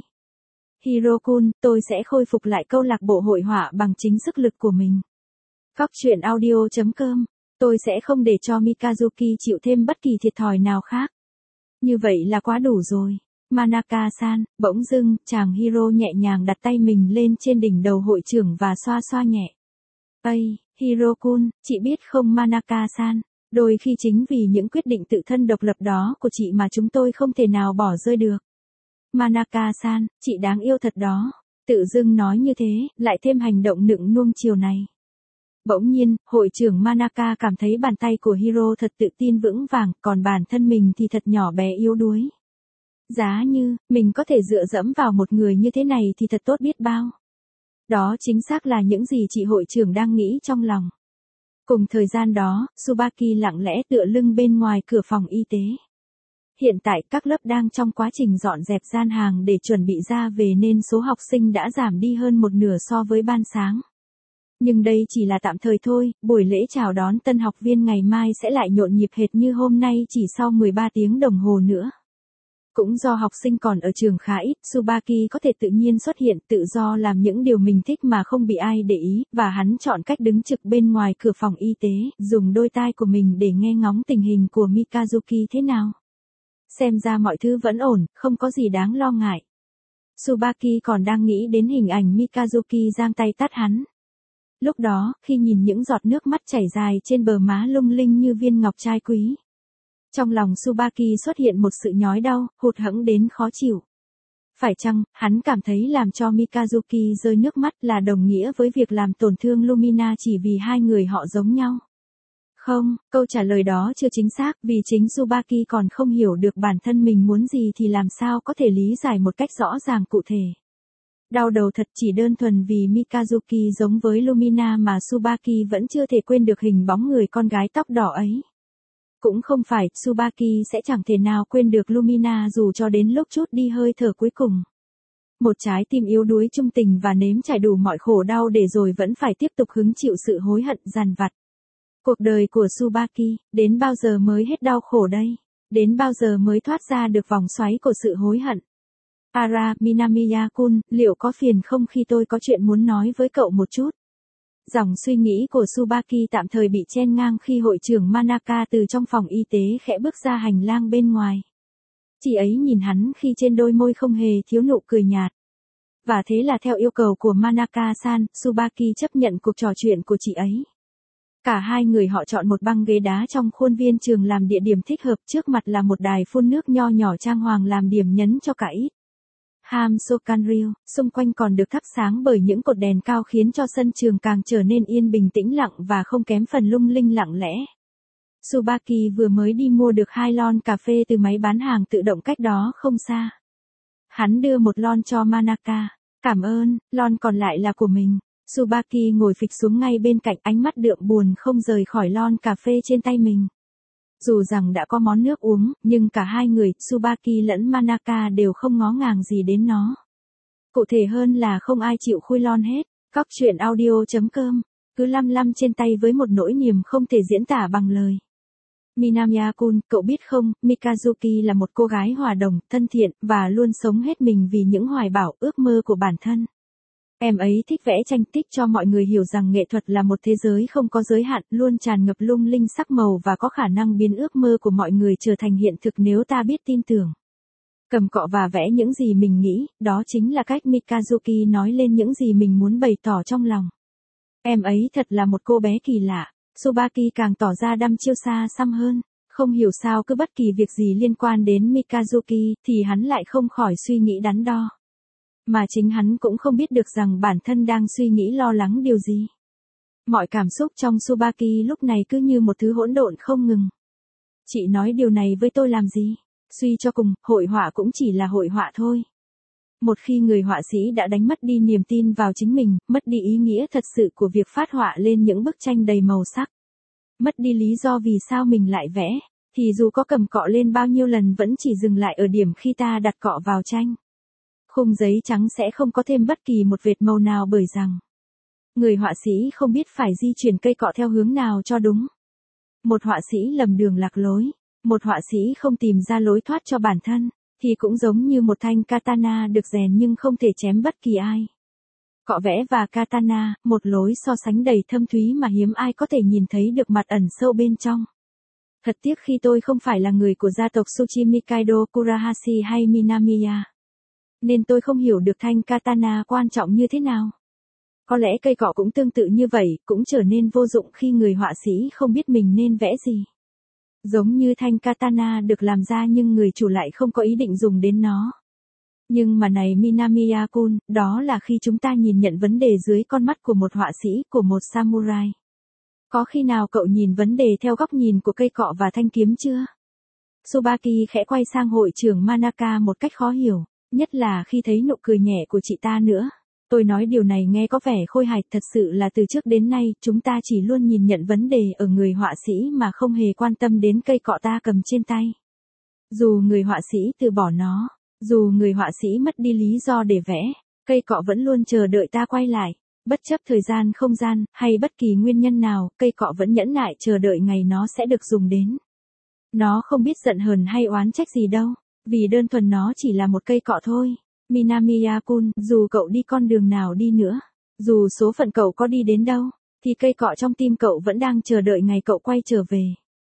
Hiro-kun, tôi sẽ khôi phục lại câu lạc bộ hội họa bằng chính sức lực của mình. Góc truyện audio.com. Tôi sẽ không để cho Mikazuki chịu thêm bất kỳ thiệt thòi nào khác. Như vậy là quá đủ rồi. Manaka-san, bỗng dưng, chàng Hiro nhẹ nhàng đặt tay mình lên trên đỉnh đầu hội trưởng và xoa xoa nhẹ. Ây, Hiro-kun, chị biết không Manaka-san, đôi khi chính vì những quyết định tự thân độc lập đó của chị mà chúng tôi không thể nào bỏ rơi được. Manaka-san, chị đáng yêu thật đó. Tự dưng nói như thế, lại thêm hành động nựng nuông chiều này. Bỗng nhiên, hội trưởng Manaka cảm thấy bàn tay của Hiro thật tự tin vững vàng, còn bản thân mình thì thật nhỏ bé yếu đuối. Giá như, mình có thể dựa dẫm vào một người như thế này thì thật tốt biết bao. Đó chính xác là những gì chị hội trưởng đang nghĩ trong lòng. Cùng thời gian đó, Tsubaki lặng lẽ tựa lưng bên ngoài cửa phòng y tế. Hiện tại các lớp đang trong quá trình dọn dẹp gian hàng để chuẩn bị ra về nên số học sinh đã giảm đi hơn một nửa so với ban sáng. Nhưng đây chỉ là tạm thời thôi, buổi lễ chào đón tân học viên ngày mai sẽ lại nhộn nhịp hệt như hôm nay chỉ sau 13 tiếng đồng hồ nữa. Cũng do học sinh còn ở trường khá ít, Tsubaki có thể tự nhiên xuất hiện tự do làm những điều mình thích mà không bị ai để ý, và hắn chọn cách đứng trực bên ngoài cửa phòng y tế, dùng đôi tai của mình để nghe ngóng tình hình của Mikazuki thế nào. Xem ra mọi thứ vẫn ổn, không có gì đáng lo ngại. Tsubaki còn đang nghĩ đến hình ảnh Mikazuki giang tay tát hắn. Lúc đó, khi nhìn những giọt nước mắt chảy dài trên bờ má lung linh như viên ngọc trai quý. Trong lòng Tsubaki xuất hiện một sự nhói đau, hụt hẫng đến khó chịu. Phải chăng, hắn cảm thấy làm cho Mikazuki rơi nước mắt là đồng nghĩa với việc làm tổn thương Lumina chỉ vì hai người họ giống nhau? Không, câu trả lời đó chưa chính xác vì chính Tsubaki còn không hiểu được bản thân mình muốn gì thì làm sao có thể lý giải một cách rõ ràng cụ thể. Đau đầu thật chỉ đơn thuần vì Mikazuki giống với Lumina mà Tsubaki vẫn chưa thể quên được hình bóng người con gái tóc đỏ ấy. Cũng không phải, Tsubaki sẽ chẳng thể nào quên được Lumina dù cho đến lúc chút đi hơi thở cuối cùng. Một trái tim yếu đuối trung tình và nếm trải đủ mọi khổ đau để rồi vẫn phải tiếp tục hứng chịu sự hối hận dằn vặt. Cuộc đời của Tsubaki, đến bao giờ mới hết đau khổ đây? Đến bao giờ mới thoát ra được vòng xoáy của sự hối hận? Minamiya-kun, liệu có phiền không khi tôi có chuyện muốn nói với cậu một chút? Dòng suy nghĩ của Tsubaki tạm thời bị chen ngang khi hội trưởng Manaka từ trong phòng y tế khẽ bước ra hành lang bên ngoài. Chị ấy nhìn hắn khi trên đôi môi không hề thiếu nụ cười nhạt. Và thế là theo yêu cầu của Manaka-san, Tsubaki chấp nhận cuộc trò chuyện của chị ấy. Cả hai người họ chọn một băng ghế đá trong khuôn viên trường làm địa điểm thích hợp, trước mặt là một đài phun nước nho nhỏ trang hoàng làm điểm nhấn cho cả ít. Hamsokanryu, xung quanh còn được thắp sáng bởi những cột đèn cao khiến cho sân trường càng trở nên yên bình tĩnh lặng và không kém phần lung linh lặng lẽ. Tsubaki vừa mới đi mua được 2 lon cà phê từ máy bán hàng tự động cách đó không xa. Hắn đưa một lon cho Manaka. Cảm ơn, lon còn lại là của mình. Tsubaki ngồi phịch xuống ngay bên cạnh, ánh mắt đượm buồn không rời khỏi lon cà phê trên tay mình. Dù rằng đã có món nước uống, nhưng cả hai người, Tsubaki lẫn Manaka đều không ngó ngàng gì đến nó. Cụ thể hơn là không ai chịu khui lon hết. Góc truyện audio.com, cứ lăm lăm trên tay với một nỗi niềm không thể diễn tả bằng lời. Minamiya-kun, cậu biết không, Mikazuki là một cô gái hòa đồng, thân thiện, và luôn sống hết mình vì những hoài bão, ước mơ của bản thân. Em ấy thích vẽ tranh, tích cho mọi người hiểu rằng nghệ thuật là một thế giới không có giới hạn, luôn tràn ngập lung linh sắc màu và có khả năng biến ước mơ của mọi người trở thành hiện thực nếu ta biết tin tưởng. Cầm cọ và vẽ những gì mình nghĩ, đó chính là cách Mikazuki nói lên những gì mình muốn bày tỏ trong lòng. Em ấy thật là một cô bé kỳ lạ. Tsubaki càng tỏ ra đăm chiêu xa xăm hơn. Không hiểu sao cứ bất kỳ việc gì liên quan đến Mikazuki thì hắn lại không khỏi suy nghĩ đắn đo. Mà chính hắn cũng không biết được rằng bản thân đang suy nghĩ lo lắng điều gì. Mọi cảm xúc trong Tsubaki lúc này cứ như một thứ hỗn độn không ngừng. Chị nói điều này với tôi làm gì? Suy cho cùng, hội họa cũng chỉ là hội họa thôi. Một khi người họa sĩ đã đánh mất đi niềm tin vào chính mình, mất đi ý nghĩa thật sự của việc phát họa lên những bức tranh đầy màu sắc, mất đi lý do vì sao mình lại vẽ, thì dù có cầm cọ lên bao nhiêu lần vẫn chỉ dừng lại ở điểm khi ta đặt cọ vào tranh. Khung giấy trắng sẽ không có thêm bất kỳ một vệt màu nào bởi rằng người họa sĩ không biết phải di chuyển cây cọ theo hướng nào cho đúng. Một họa sĩ lầm đường lạc lối, một họa sĩ không tìm ra lối thoát cho bản thân, thì cũng giống như một thanh katana được rèn nhưng không thể chém bất kỳ ai. Cọ vẽ và katana, một lối so sánh đầy thâm thúy mà hiếm ai có thể nhìn thấy được mặt ẩn sâu bên trong. Thật tiếc khi tôi không phải là người của gia tộc Tsuchimi Kaido Kurahashi hay Minamiya, nên tôi không hiểu được thanh katana quan trọng như thế nào. Có lẽ cây cọ cũng tương tự như vậy, cũng trở nên vô dụng khi người họa sĩ không biết mình nên vẽ gì. Giống như thanh katana được làm ra nhưng người chủ lại không có ý định dùng đến nó. Nhưng mà này Minamiya-kun, đó là khi chúng ta nhìn nhận vấn đề dưới con mắt của một họa sĩ, của một samurai. Có khi nào cậu nhìn vấn đề theo góc nhìn của cây cọ và thanh kiếm chưa? Tsubaki khẽ quay sang hội trưởng Manaka một cách khó hiểu, nhất là khi thấy nụ cười nhẹ của chị ta nữa. Tôi nói điều này nghe có vẻ khôi hài, thật sự là từ trước đến nay, chúng ta chỉ luôn nhìn nhận vấn đề ở người họa sĩ mà không hề quan tâm đến cây cọ ta cầm trên tay. Dù người họa sĩ từ bỏ nó, dù người họa sĩ mất đi lý do để vẽ, cây cọ vẫn luôn chờ đợi ta quay lại. Bất chấp thời gian không gian, hay bất kỳ nguyên nhân nào, cây cọ vẫn nhẫn nại chờ đợi ngày nó sẽ được dùng đến. Nó không biết giận hờn hay oán trách gì đâu, vì đơn thuần nó chỉ là một cây cọ thôi. Minamiya-kun, dù cậu đi con đường nào đi nữa, dù số phận cậu có đi đến đâu, thì cây cọ trong tim cậu vẫn đang chờ đợi ngày cậu quay trở về.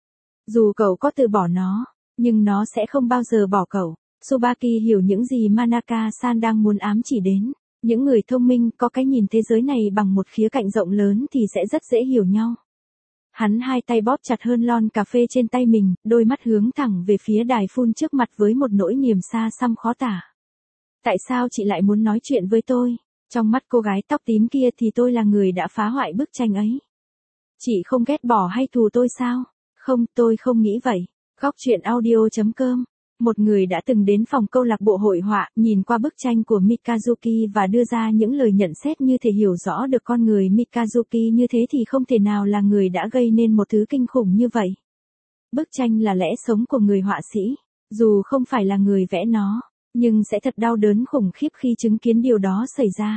Dù cậu có từ bỏ nó, nhưng nó sẽ không bao giờ bỏ cậu. Tsubaki hiểu những gì Manaka-san đang muốn ám chỉ đến. Những người thông minh có cái nhìn thế giới này bằng một khía cạnh rộng lớn thì sẽ rất dễ hiểu nhau. Hắn hai tay bóp chặt hơn lon cà phê trên tay mình, đôi mắt hướng thẳng về phía đài phun trước mặt với một nỗi niềm xa xăm khó tả. Tại sao chị lại muốn nói chuyện với tôi? Trong mắt cô gái tóc tím kia thì tôi là người đã phá hoại bức tranh ấy. Chị không ghét bỏ hay thù tôi sao? Không, tôi không nghĩ vậy. Góc truyện audio.com. Một người đã từng đến phòng câu lạc bộ hội họa, nhìn qua bức tranh của Mikazuki và đưa ra những lời nhận xét như thể hiểu rõ được con người Mikazuki như thế thì không thể nào là người đã gây nên một thứ kinh khủng như vậy. Bức tranh là lẽ sống của người họa sĩ, dù không phải là người vẽ nó, nhưng sẽ thật đau đớn khủng khiếp khi chứng kiến điều đó xảy ra.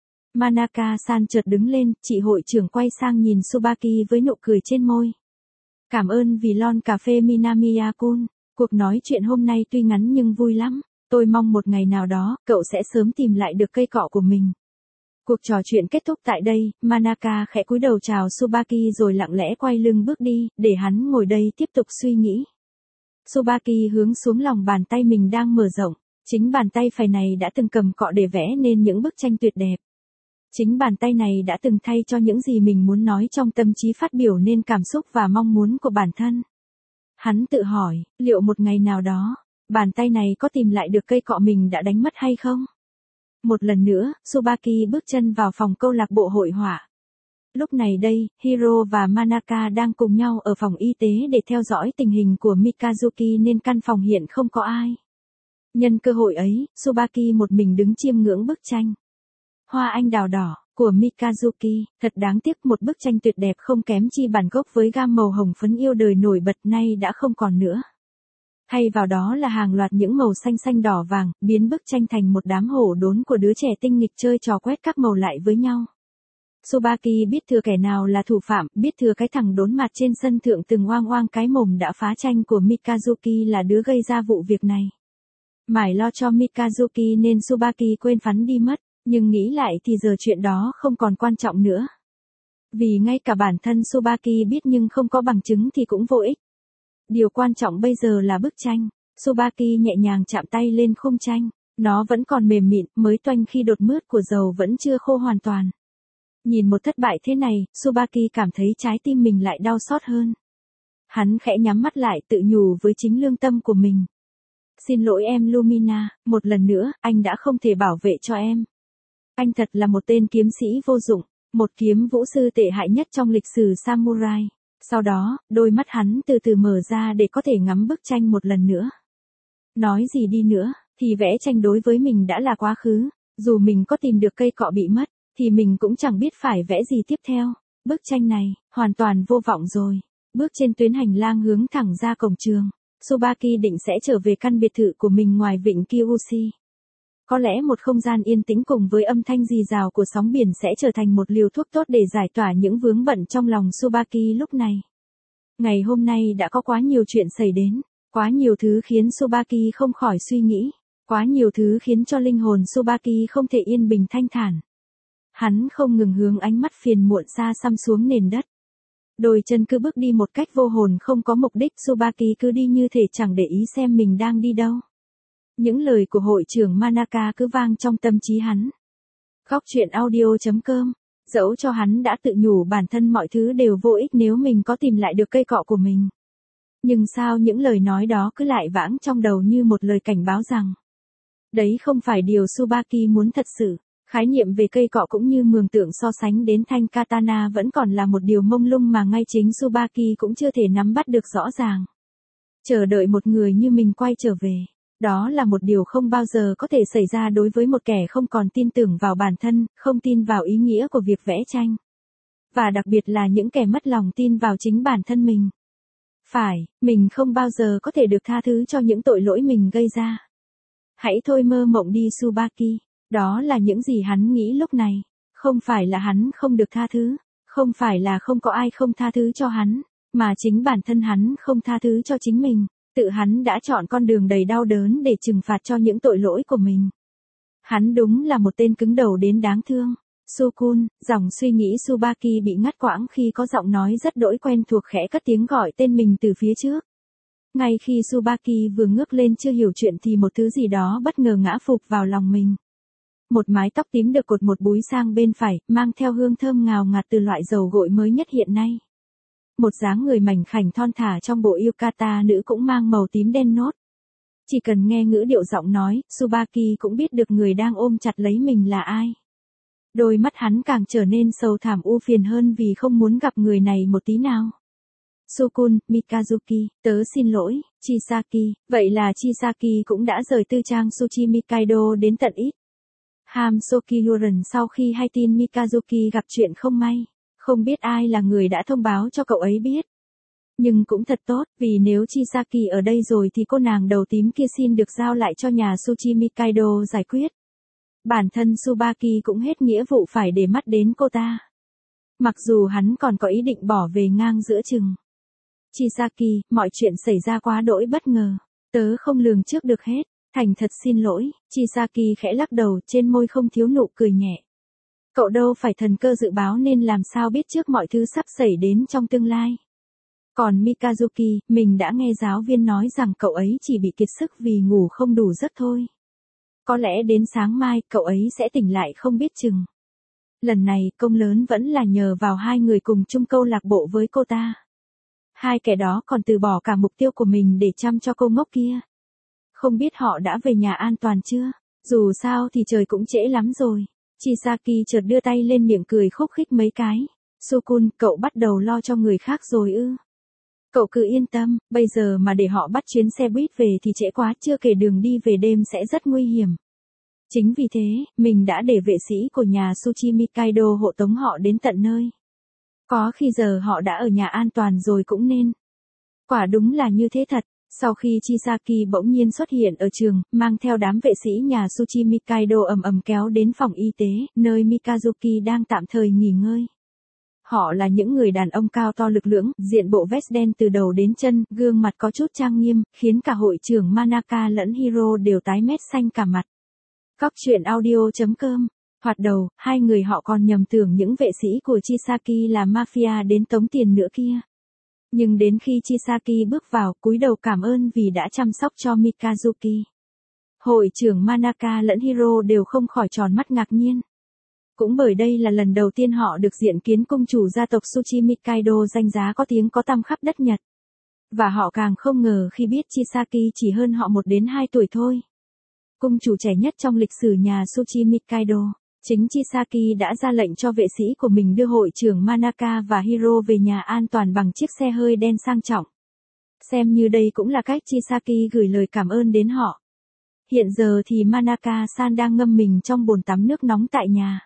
Manaka-san chợt đứng lên, chị hội trưởng quay sang nhìn Tsubaki với nụ cười trên môi. Cảm ơn vì lon cà phê Minamiya-kun. Cuộc nói chuyện hôm nay tuy ngắn nhưng vui lắm. Tôi mong một ngày nào đó, cậu sẽ sớm tìm lại được cây cọ của mình. Cuộc trò chuyện kết thúc tại đây, Manaka khẽ cúi đầu chào Tsubaki rồi lặng lẽ quay lưng bước đi, để hắn ngồi đây tiếp tục suy nghĩ. Tsubaki hướng xuống lòng bàn tay mình đang mở rộng. Chính bàn tay phải này đã từng cầm cọ để vẽ nên những bức tranh tuyệt đẹp. Chính bàn tay này đã từng thay cho những gì mình muốn nói trong tâm trí phát biểu nên cảm xúc và mong muốn của bản thân. Hắn tự hỏi, liệu một ngày nào đó, bàn tay này có tìm lại được cây cọ mình đã đánh mất hay không? Một lần nữa, Tsubaki bước chân vào phòng câu lạc bộ hội họa. Lúc này đây, Hiro và Manaka đang cùng nhau ở phòng y tế để theo dõi tình hình của Mikazuki nên căn phòng hiện không có ai. Nhân cơ hội ấy, Tsubaki một mình đứng chiêm ngưỡng bức tranh Hoa anh đào đỏ của Mikazuki, thật đáng tiếc một bức tranh tuyệt đẹp không kém chi bản gốc với gam màu hồng phấn yêu đời nổi bật nay đã không còn nữa. Thay vào đó là hàng loạt những màu xanh xanh đỏ vàng, biến bức tranh thành một đám hổ đốn của đứa trẻ tinh nghịch chơi trò quét các màu lại với nhau. Tsubaki biết thừa kẻ nào là thủ phạm, biết thừa cái thằng đốn mặt trên sân thượng từng oang oang cái mồm đã phá tranh của Mikazuki là đứa gây ra vụ việc này. Mải lo cho Mikazuki nên Tsubaki quên phắn đi mất. Nhưng nghĩ lại thì giờ chuyện đó không còn quan trọng nữa. Vì ngay cả bản thân Tsubaki biết nhưng không có bằng chứng thì cũng vô ích. Điều quan trọng bây giờ là bức tranh. Tsubaki nhẹ nhàng chạm tay lên khung tranh. Nó vẫn còn mềm mịn, mới toanh khi đột mướt của dầu vẫn chưa khô hoàn toàn. Nhìn một thất bại thế này, Tsubaki cảm thấy trái tim mình lại đau xót hơn. Hắn khẽ nhắm mắt lại tự nhủ với chính lương tâm của mình. Xin lỗi em Lumina, một lần nữa, anh đã không thể bảo vệ cho em. Anh thật là một tên kiếm sĩ vô dụng, một kiếm vũ sư tệ hại nhất trong lịch sử samurai. Sau đó, đôi mắt hắn từ từ mở ra để có thể ngắm bức tranh một lần nữa. Nói gì đi nữa, thì vẽ tranh đối với mình đã là quá khứ, dù mình có tìm được cây cọ bị mất, thì mình cũng chẳng biết phải vẽ gì tiếp theo. Bức tranh này, hoàn toàn vô vọng rồi. Bước trên tuyến hành lang hướng thẳng ra cổng trường, Tsubaki định sẽ trở về căn biệt thự của mình ngoài vịnh Kyushu. Có lẽ một không gian yên tĩnh cùng với âm thanh rì rào của sóng biển sẽ trở thành một liều thuốc tốt để giải tỏa những vướng bận trong lòng Tsubaki lúc này. Ngày hôm nay đã có quá nhiều chuyện xảy đến, quá nhiều thứ khiến Tsubaki không khỏi suy nghĩ, quá nhiều thứ khiến cho linh hồn Tsubaki không thể yên bình thanh thản. Hắn không ngừng hướng ánh mắt phiền muộn xa xăm xuống nền đất. Đôi chân cứ bước đi một cách vô hồn không có mục đích, Tsubaki cứ đi như thể chẳng để ý xem mình đang đi đâu. Những lời của hội trưởng Manaka cứ vang trong tâm trí hắn. Góc truyện audio.com, dẫu cho hắn đã tự nhủ bản thân mọi thứ đều vô ích nếu mình có tìm lại được cây cọ của mình. Nhưng sao những lời nói đó cứ lại vãng trong đầu như một lời cảnh báo rằng đấy không phải điều Tsubaki muốn thật sự. Khái niệm về cây cọ cũng như mường tượng so sánh đến thanh katana vẫn còn là một điều mông lung mà ngay chính Tsubaki cũng chưa thể nắm bắt được rõ ràng. Chờ đợi một người như mình quay trở về, đó là một điều không bao giờ có thể xảy ra đối với một kẻ không còn tin tưởng vào bản thân, không tin vào ý nghĩa của việc vẽ tranh. Và đặc biệt là những kẻ mất lòng tin vào chính bản thân mình. Phải, mình không bao giờ có thể được tha thứ cho những tội lỗi mình gây ra. Hãy thôi mơ mộng đi Tsubaki. Đó là những gì hắn nghĩ lúc này. Không phải là hắn không được tha thứ, không phải là không có ai không tha thứ cho hắn, mà chính bản thân hắn không tha thứ cho chính mình. Tự hắn đã chọn con đường đầy đau đớn để trừng phạt cho những tội lỗi của mình. Hắn đúng là một tên cứng đầu đến đáng thương. Sukun, dòng suy nghĩ Tsubaki bị ngắt quãng khi có giọng nói rất đỗi quen thuộc khẽ cất tiếng gọi tên mình từ phía trước. Ngay khi Tsubaki vừa ngước lên chưa hiểu chuyện thì một thứ gì đó bất ngờ ngã phụp vào lòng mình. Một mái tóc tím được cột một búi sang bên phải, mang theo hương thơm ngào ngạt từ loại dầu gội mới nhất hiện nay. Một dáng người mảnh khảnh thon thả trong bộ yukata nữ cũng mang màu tím đen nốt. Chỉ cần nghe ngữ điệu giọng nói, Tsubaki cũng biết được người đang ôm chặt lấy mình là ai. Đôi mắt hắn càng trở nên sầu thảm u phiền hơn vì không muốn gặp người này một tí nào. Sukun, Mikazuki, tớ xin lỗi, Chisaki, vậy là Chisaki cũng đã rời tư trang Tsuchimikaido đến tận ít. Ham Sokyuren sau khi hay tin Mikazuki gặp chuyện không may, không biết ai là người đã thông báo cho cậu ấy biết. Nhưng cũng thật tốt, vì nếu Chisaki ở đây rồi thì cô nàng đầu tím kia xin được giao lại cho nhà Tsuchimikaido giải quyết. Bản thân Tsubaki cũng hết nghĩa vụ phải để mắt đến cô ta. Mặc dù hắn còn có ý định bỏ về ngang giữa chừng. Chisaki, mọi chuyện xảy ra quá đỗi bất ngờ. Tớ không lường trước được hết. Thành thật xin lỗi, Chisaki khẽ lắc đầu, trên môi không thiếu nụ cười nhẹ. Cậu đâu phải thần cơ dự báo nên làm sao biết trước mọi thứ sắp xảy đến trong tương lai. Còn Mikazuki, mình đã nghe giáo viên nói rằng cậu ấy chỉ bị kiệt sức vì ngủ không đủ giấc thôi. Có lẽ đến sáng mai, cậu ấy sẽ tỉnh lại không biết chừng. Lần này, công lớn vẫn là nhờ vào hai người cùng chung câu lạc bộ với cô ta. Hai kẻ đó còn từ bỏ cả mục tiêu của mình để chăm cho cô ngốc kia. Không biết họ đã về nhà an toàn chưa? Dù sao thì trời cũng trễ lắm rồi. Chisaki chợt đưa tay lên miệng cười khúc khích mấy cái. Sukun, cậu bắt đầu lo cho người khác rồi ư? Cậu cứ yên tâm, bây giờ mà để họ bắt chuyến xe buýt về thì trễ quá, chưa kể đường đi về đêm sẽ rất nguy hiểm. Chính vì thế, mình đã để vệ sĩ của nhà Tsuchimikaido hộ tống họ đến tận nơi. Có khi giờ họ đã ở nhà an toàn rồi cũng nên. Quả đúng là như thế thật. Sau khi Chisaki bỗng nhiên xuất hiện ở trường, mang theo đám vệ sĩ nhà Tsuchimikaido ầm ầm kéo đến phòng y tế, nơi Mikazuki đang tạm thời nghỉ ngơi. Họ là những người đàn ông cao to lực lưỡng, diện bộ vest đen từ đầu đến chân, gương mặt có chút trang nghiêm, khiến cả hội trưởng Manaka lẫn Hiro đều tái mét xanh cả mặt. Góc truyện audio.com. Thoạt đầu, hai người họ còn nhầm tưởng những vệ sĩ của Chisaki là mafia đến tống tiền nữa kia. Nhưng đến khi Chisaki bước vào, cúi đầu cảm ơn vì đã chăm sóc cho Mikazuki. Hội trưởng Manaka lẫn Hiro đều không khỏi tròn mắt ngạc nhiên. Cũng bởi đây là lần đầu tiên họ được diện kiến công chủ gia tộc Tsuchimikaido danh giá có tiếng có tăm khắp đất Nhật. Và họ càng không ngờ khi biết Chisaki chỉ hơn họ 1 đến 2 tuổi thôi. Cung chủ trẻ nhất trong lịch sử nhà Tsuchimikaido. Chính Chisaki đã ra lệnh cho vệ sĩ của mình đưa hội trưởng Manaka và Hiro về nhà an toàn bằng chiếc xe hơi đen sang trọng. Xem như đây cũng là cách Chisaki gửi lời cảm ơn đến họ. Hiện giờ thì Manaka-san đang ngâm mình trong bồn tắm nước nóng tại nhà.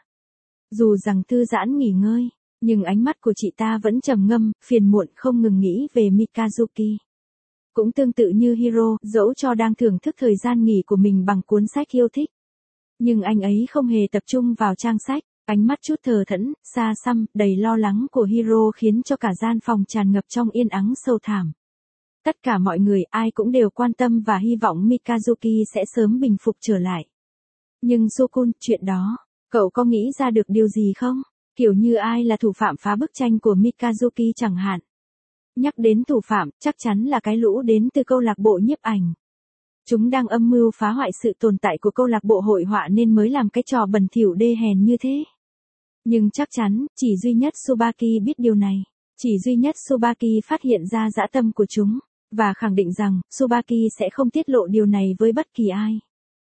Dù rằng thư giãn nghỉ ngơi, nhưng ánh mắt của chị ta vẫn trầm ngâm, phiền muộn không ngừng nghĩ về Mikazuki. Cũng tương tự như Hiro, dẫu cho đang thưởng thức thời gian nghỉ của mình bằng cuốn sách yêu thích. Nhưng anh ấy không hề tập trung vào trang sách, ánh mắt chút thờ thẫn, xa xăm, đầy lo lắng của Hiro khiến cho cả gian phòng tràn ngập trong yên ắng sâu thẳm. Tất cả mọi người ai cũng đều quan tâm và hy vọng Mikazuki sẽ sớm bình phục trở lại. Nhưng Sukun, chuyện đó, cậu có nghĩ ra được điều gì không? Kiểu như ai là thủ phạm phá bức tranh của Mikazuki chẳng hạn. Nhắc đến thủ phạm, chắc chắn là cái lũ đến từ câu lạc bộ nhiếp ảnh. Chúng đang âm mưu phá hoại sự tồn tại của câu lạc bộ hội họa nên mới làm cái trò bẩn thỉu đê hèn như thế. Nhưng chắc chắn, chỉ duy nhất Tsubaki biết điều này. Chỉ duy nhất Tsubaki phát hiện ra dã tâm của chúng, và khẳng định rằng, Tsubaki sẽ không tiết lộ điều này với bất kỳ ai.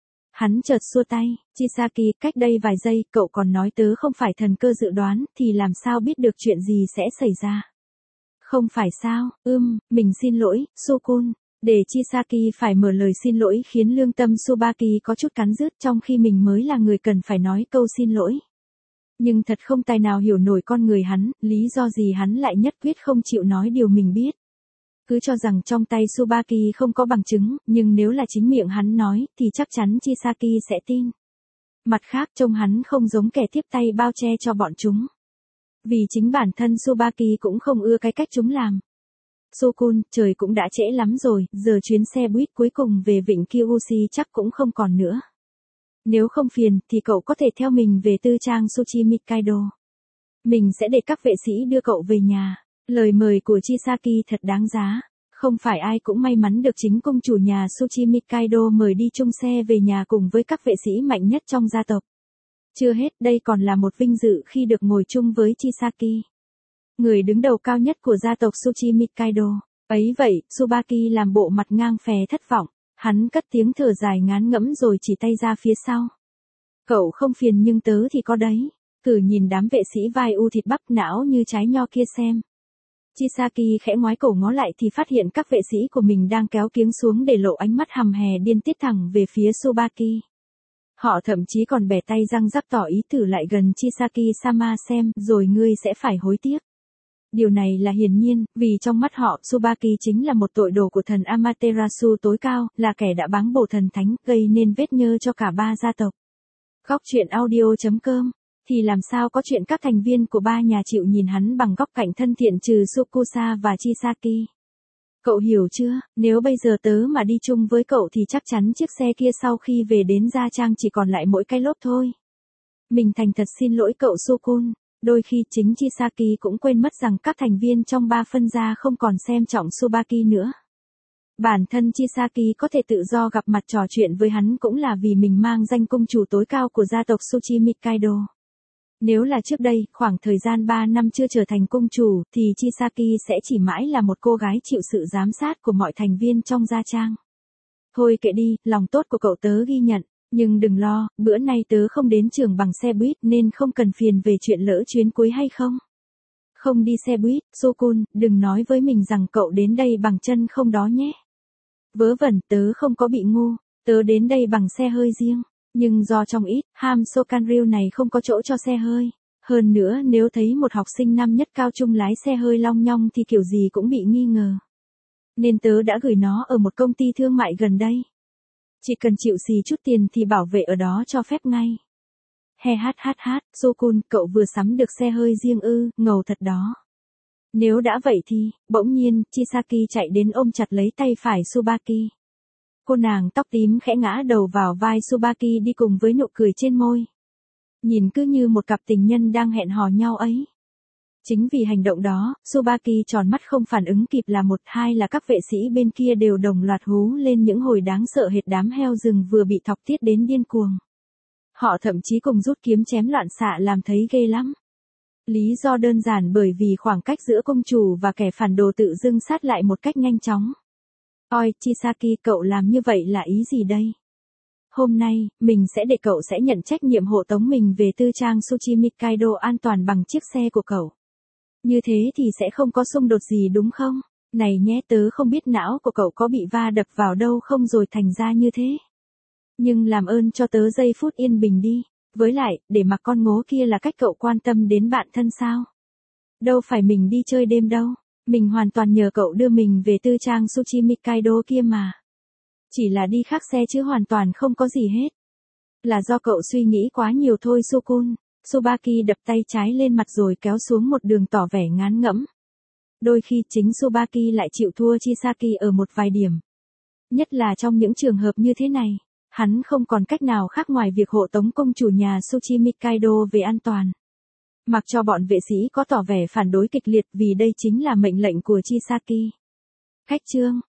Hắn chợt xua tay, Chisaki, cách đây vài giây, cậu còn nói tớ không phải thần cơ dự đoán, thì làm sao biết được chuyện gì sẽ xảy ra. Không phải sao, mình xin lỗi, Sukun. Để Chisaki phải mở lời xin lỗi khiến lương tâm Tsubaki có chút cắn rứt trong khi mình mới là người cần phải nói câu xin lỗi. Nhưng thật không tài nào hiểu nổi con người hắn, lý do gì hắn lại nhất quyết không chịu nói điều mình biết. Cứ cho rằng trong tay Tsubaki không có bằng chứng, nhưng nếu là chính miệng hắn nói, thì chắc chắn Chisaki sẽ tin. Mặt khác trông hắn không giống kẻ tiếp tay bao che cho bọn chúng. Vì chính bản thân Tsubaki cũng không ưa cái cách chúng làm. Sukun, trời cũng đã trễ lắm rồi, giờ chuyến xe buýt cuối cùng về vịnh Kyushu chắc cũng không còn nữa. Nếu không phiền, thì cậu có thể theo mình về tư trang Tsuchimikaido. Mình sẽ để các vệ sĩ đưa cậu về nhà. Lời mời của Chisaki thật đáng giá. Không phải ai cũng may mắn được chính công chủ nhà Tsuchimikaido mời đi chung xe về nhà cùng với các vệ sĩ mạnh nhất trong gia tộc. Chưa hết, đây còn là một vinh dự khi được ngồi chung với Chisaki, người đứng đầu cao nhất của gia tộc Tsuchimikaido. Ấy vậy, Tsubaki làm bộ mặt ngang phè thất vọng. Hắn cất tiếng thở dài ngán ngẫm rồi chỉ tay ra phía sau. Cậu không phiền nhưng tớ thì có đấy. Cử nhìn đám vệ sĩ vai u thịt bắp não như trái nho kia xem. Chisaki khẽ ngoái cổ ngó lại thì phát hiện các vệ sĩ của mình đang kéo kiếng xuống để lộ ánh mắt hầm hè điên tiết thẳng về phía Tsubaki. Họ thậm chí còn bẻ tay răng rắc tỏ ý thử lại gần Chisaki-sama xem, rồi ngươi sẽ phải hối tiếc. Điều này là hiển nhiên, vì trong mắt họ, Tsubaki chính là một tội đồ của thần Amaterasu tối cao, là kẻ đã báng bổ thần thánh, gây nên vết nhơ cho cả ba gia tộc. Góc truyện audio.com. Thì làm sao có chuyện các thành viên của ba nhà chịu nhìn hắn bằng góc cạnh thân thiện trừ Sukusa và Chisaki. Cậu hiểu chưa, nếu bây giờ tớ mà đi chung với cậu thì chắc chắn chiếc xe kia sau khi về đến Gia Trang chỉ còn lại mỗi cái lốp thôi. Mình thành thật xin lỗi cậu Sukun. Đôi khi chính Chisaki cũng quên mất rằng các thành viên trong ba phân gia không còn xem trọng Tsubaki nữa. Bản thân Chisaki có thể tự do gặp mặt trò chuyện với hắn cũng là vì mình mang danh công chủ tối cao của gia tộc Tsuchimikaido. Nếu là trước đây, khoảng thời gian 3 năm chưa trở thành công chủ, thì Chisaki sẽ chỉ mãi là một cô gái chịu sự giám sát của mọi thành viên trong gia trang. Thôi kệ đi, lòng tốt của cậu tớ ghi nhận, nhưng đừng lo, bữa nay tớ không đến trường bằng xe buýt nên không cần phiền về chuyện lỡ chuyến cuối hay không. Không đi xe buýt, Sukun, đừng nói với mình rằng cậu đến đây bằng chân không đó nhé. Vớ vẩn, tớ không có bị ngu, tớ đến đây bằng xe hơi riêng. Nhưng do trong ít, Ham Sokanryu này không có chỗ cho xe hơi. Hơn nữa nếu thấy một học sinh năm nhất cao trung lái xe hơi long nhong thì kiểu gì cũng bị nghi ngờ. Nên tớ đã gửi nó ở một công ty thương mại gần đây. Chỉ cần chịu xì chút tiền thì bảo vệ ở đó cho phép ngay. Sukun, cậu vừa sắm được xe hơi riêng ư, ngầu thật đó. Nếu đã vậy thì, bỗng nhiên, Chisaki chạy đến ôm chặt lấy tay phải Tsubaki. Cô nàng tóc tím khẽ ngã đầu vào vai Tsubaki đi cùng với nụ cười trên môi. Nhìn cứ như một cặp tình nhân đang hẹn hò nhau ấy. Chính vì hành động đó, Tsubaki tròn mắt không phản ứng kịp là một, hai là các vệ sĩ bên kia đều đồng loạt hú lên những hồi đáng sợ hệt đám heo rừng vừa bị thọc tiết đến điên cuồng. Họ thậm chí cùng rút kiếm chém loạn xạ làm thấy ghê lắm. Lý do đơn giản bởi vì khoảng cách giữa công chủ và kẻ phản đồ tự dưng sát lại một cách nhanh chóng. Ôi, Chisaki, cậu làm như vậy là ý gì đây? Hôm nay, mình sẽ để cậu sẽ nhận trách nhiệm hộ tống mình về tư trang Tsuchimikaido an toàn bằng chiếc xe của cậu. Như thế thì sẽ không có xung đột gì đúng không? Này nhé, tớ không biết não của cậu có bị va đập vào đâu không rồi thành ra như thế. Nhưng làm ơn cho tớ giây phút yên bình đi. Với lại, để mặc con ngố kia là cách cậu quan tâm đến bạn thân sao? Đâu phải mình đi chơi đêm đâu. Mình hoàn toàn nhờ cậu đưa mình về tư trang Tsuchimikaido kia mà. Chỉ là đi khác xe chứ hoàn toàn không có gì hết. Là do cậu suy nghĩ quá nhiều thôi Sukun. Tsubaki đập tay trái lên mặt rồi kéo xuống một đường tỏ vẻ ngán ngẩm. Đôi khi chính Tsubaki lại chịu thua Chisaki ở một vài điểm. Nhất là trong những trường hợp như thế này, hắn không còn cách nào khác ngoài việc hộ tống công chủ nhà Tsuchimikaido về an toàn. Mặc cho bọn vệ sĩ có tỏ vẻ phản đối kịch liệt vì đây chính là mệnh lệnh của Chisaki. Khách chương